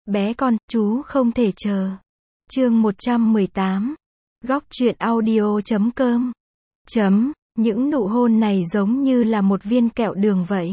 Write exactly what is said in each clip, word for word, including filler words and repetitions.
Bé con, chú không thể chờ. Chương một trăm mười tám. Góc truyện audio chấm com. Chấm, những nụ hôn này giống như là một viên kẹo đường vậy.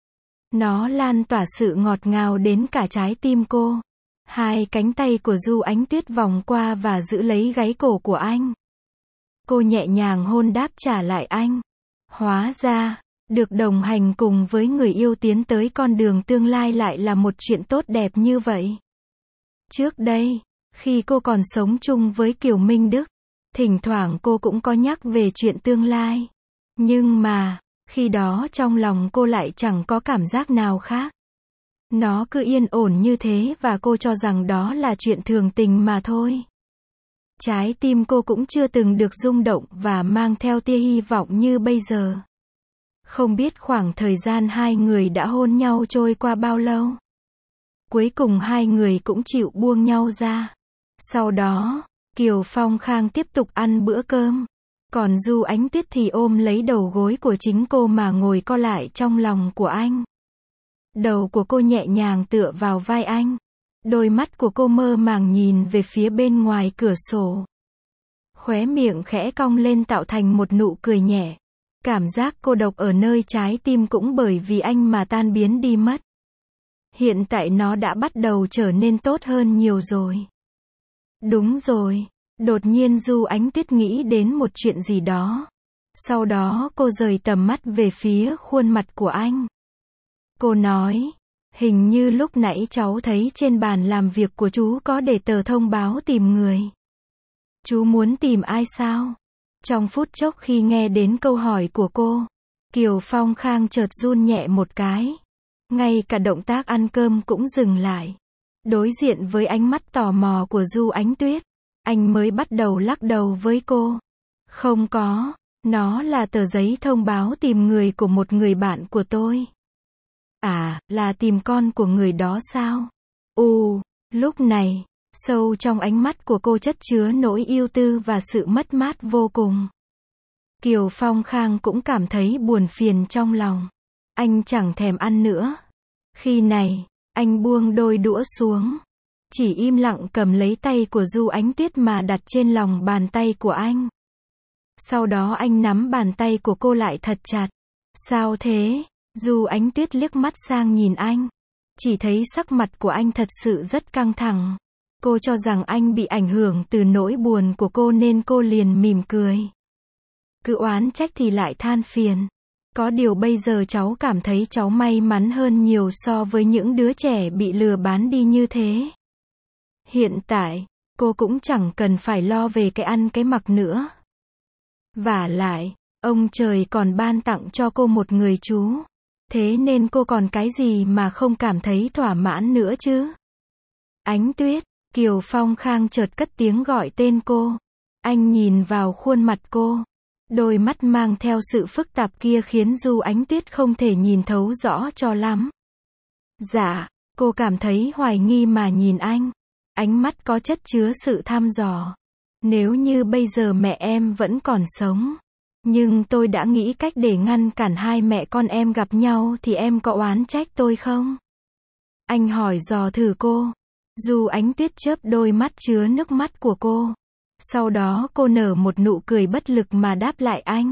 Nó lan tỏa sự ngọt ngào đến cả trái tim cô. Hai cánh tay của Du Ánh Tuyết vòng qua và giữ lấy gáy cổ của anh. Cô nhẹ nhàng hôn đáp trả lại anh. Hóa ra, được đồng hành cùng với người yêu tiến tới con đường tương lai lại là một chuyện tốt đẹp như vậy. Trước đây, khi cô còn sống chung với Kiều Minh Đức, thỉnh thoảng cô cũng có nhắc về chuyện tương lai. Nhưng mà, khi đó trong lòng cô lại chẳng có cảm giác nào khác. Nó cứ yên ổn như thế và cô cho rằng đó là chuyện thường tình mà thôi. Trái tim cô cũng chưa từng được rung động và mang theo tia hy vọng như bây giờ. Không biết khoảng thời gian hai người đã hôn nhau trôi qua bao lâu. Cuối cùng hai người cũng chịu buông nhau ra. Sau đó, Kiều Phong Khang tiếp tục ăn bữa cơm. Còn Du Ánh Tuyết thì ôm lấy đầu gối của chính cô mà ngồi co lại trong lòng của anh. Đầu của cô nhẹ nhàng tựa vào vai anh. Đôi mắt của cô mơ màng nhìn về phía bên ngoài cửa sổ. Khóe miệng khẽ cong lên tạo thành một nụ cười nhẹ. Cảm giác cô độc ở nơi trái tim cũng bởi vì anh mà tan biến đi mất. Hiện tại nó đã bắt đầu trở nên tốt hơn nhiều rồi. Đúng rồi. Đột nhiên Du Ánh Tuyết nghĩ đến một chuyện gì đó. Sau đó cô rời tầm mắt về phía khuôn mặt của anh. Cô nói, hình như lúc nãy cháu thấy trên bàn làm việc của chú có để tờ thông báo tìm người. Chú muốn tìm ai sao? Trong phút chốc khi nghe đến câu hỏi của cô, Kiều Phong Khang chợt run nhẹ một cái. Ngay cả động tác ăn cơm cũng dừng lại. Đối diện với ánh mắt tò mò của Du Ánh Tuyết, anh mới bắt đầu lắc đầu với cô. Không có, nó là tờ giấy thông báo tìm người của một người bạn của tôi. À, là tìm con của người đó sao? Ồ, lúc này, sâu trong ánh mắt của cô chất chứa nỗi ưu tư và sự mất mát vô cùng. Kiều Phong Khang cũng cảm thấy buồn phiền trong lòng. Anh chẳng thèm ăn nữa. Khi này, anh buông đôi đũa xuống. Chỉ im lặng cầm lấy tay của Du Ánh Tuyết mà đặt trên lòng bàn tay của anh. Sau đó anh nắm bàn tay của cô lại thật chặt. Sao thế? Du Ánh Tuyết liếc mắt sang nhìn anh. Chỉ thấy sắc mặt của anh thật sự rất căng thẳng. Cô cho rằng anh bị ảnh hưởng từ nỗi buồn của cô nên cô liền mỉm cười. Cứ oán trách thì lại than phiền. Có điều bây giờ cháu cảm thấy cháu may mắn hơn nhiều so với những đứa trẻ bị lừa bán đi như thế. Hiện tại, cô cũng chẳng cần phải lo về cái ăn cái mặc nữa. Vả lại, ông trời còn ban tặng cho cô một người chú. Thế nên cô còn cái gì mà không cảm thấy thỏa mãn nữa chứ? Ánh Tuyết, Kiều Phong Khang chợt cất tiếng gọi tên cô. Anh nhìn vào khuôn mặt cô. Đôi mắt mang theo sự phức tạp kia khiến Du Ánh Tuyết không thể nhìn thấu rõ cho lắm. Dạ, cô cảm thấy hoài nghi mà nhìn anh. Ánh mắt có chất chứa sự thăm dò. Nếu như bây giờ mẹ em vẫn còn sống, nhưng tôi đã nghĩ cách để ngăn cản hai mẹ con em gặp nhau thì em có oán trách tôi không? Anh hỏi dò thử cô. Du Ánh Tuyết chớp đôi mắt chứa nước mắt của cô. Sau đó cô nở một nụ cười bất lực mà đáp lại anh.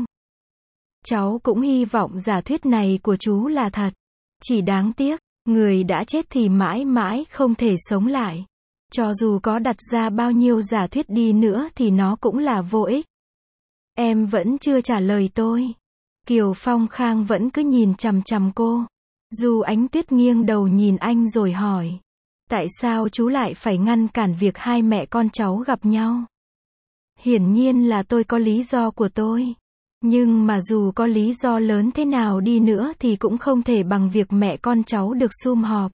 Cháu cũng hy vọng giả thuyết này của chú là thật. Chỉ đáng tiếc, người đã chết thì mãi mãi không thể sống lại. Cho dù có đặt ra bao nhiêu giả thuyết đi nữa thì nó cũng là vô ích. Em vẫn chưa trả lời tôi. Kiều Phong Khang vẫn cứ nhìn chằm chằm cô. Du Ánh Tuyết nghiêng đầu nhìn anh rồi hỏi. Tại sao chú lại phải ngăn cản việc hai mẹ con cháu gặp nhau? Hiển nhiên là tôi có lý do của tôi. Nhưng mà dù có lý do lớn thế nào đi nữa thì cũng không thể bằng việc mẹ con cháu được sum họp.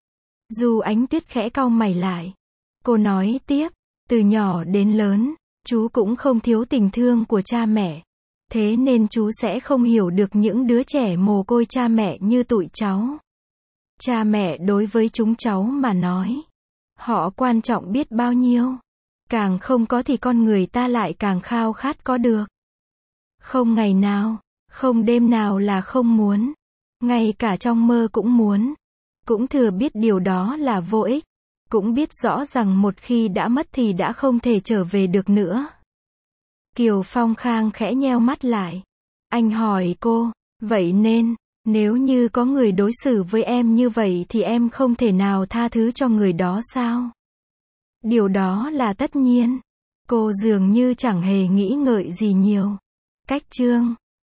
Du Ánh Tuyết khẽ cau mày lại. Cô nói tiếp, từ nhỏ đến lớn, chú cũng không thiếu tình thương của cha mẹ. Thế nên chú sẽ không hiểu được những đứa trẻ mồ côi cha mẹ như tụi cháu. Cha mẹ đối với chúng cháu mà nói, họ quan trọng biết bao nhiêu. Càng không có thì con người ta lại càng khao khát có được. Không ngày nào, không đêm nào là không muốn. Ngay cả trong mơ cũng muốn. Cũng thừa biết điều đó là vô ích. cũng biết rõ rằng một khi đã mất thì đã không thể trở về được nữa. Kiều Phong Khang khẽ nheo mắt lại. Anh hỏi cô, vậy nên, nếu như có người đối xử với em như vậy thì em không thể nào tha thứ cho người đó sao? Điều đó là tất nhiên. Cô dường như chẳng hề nghĩ ngợi gì nhiều. Cách chương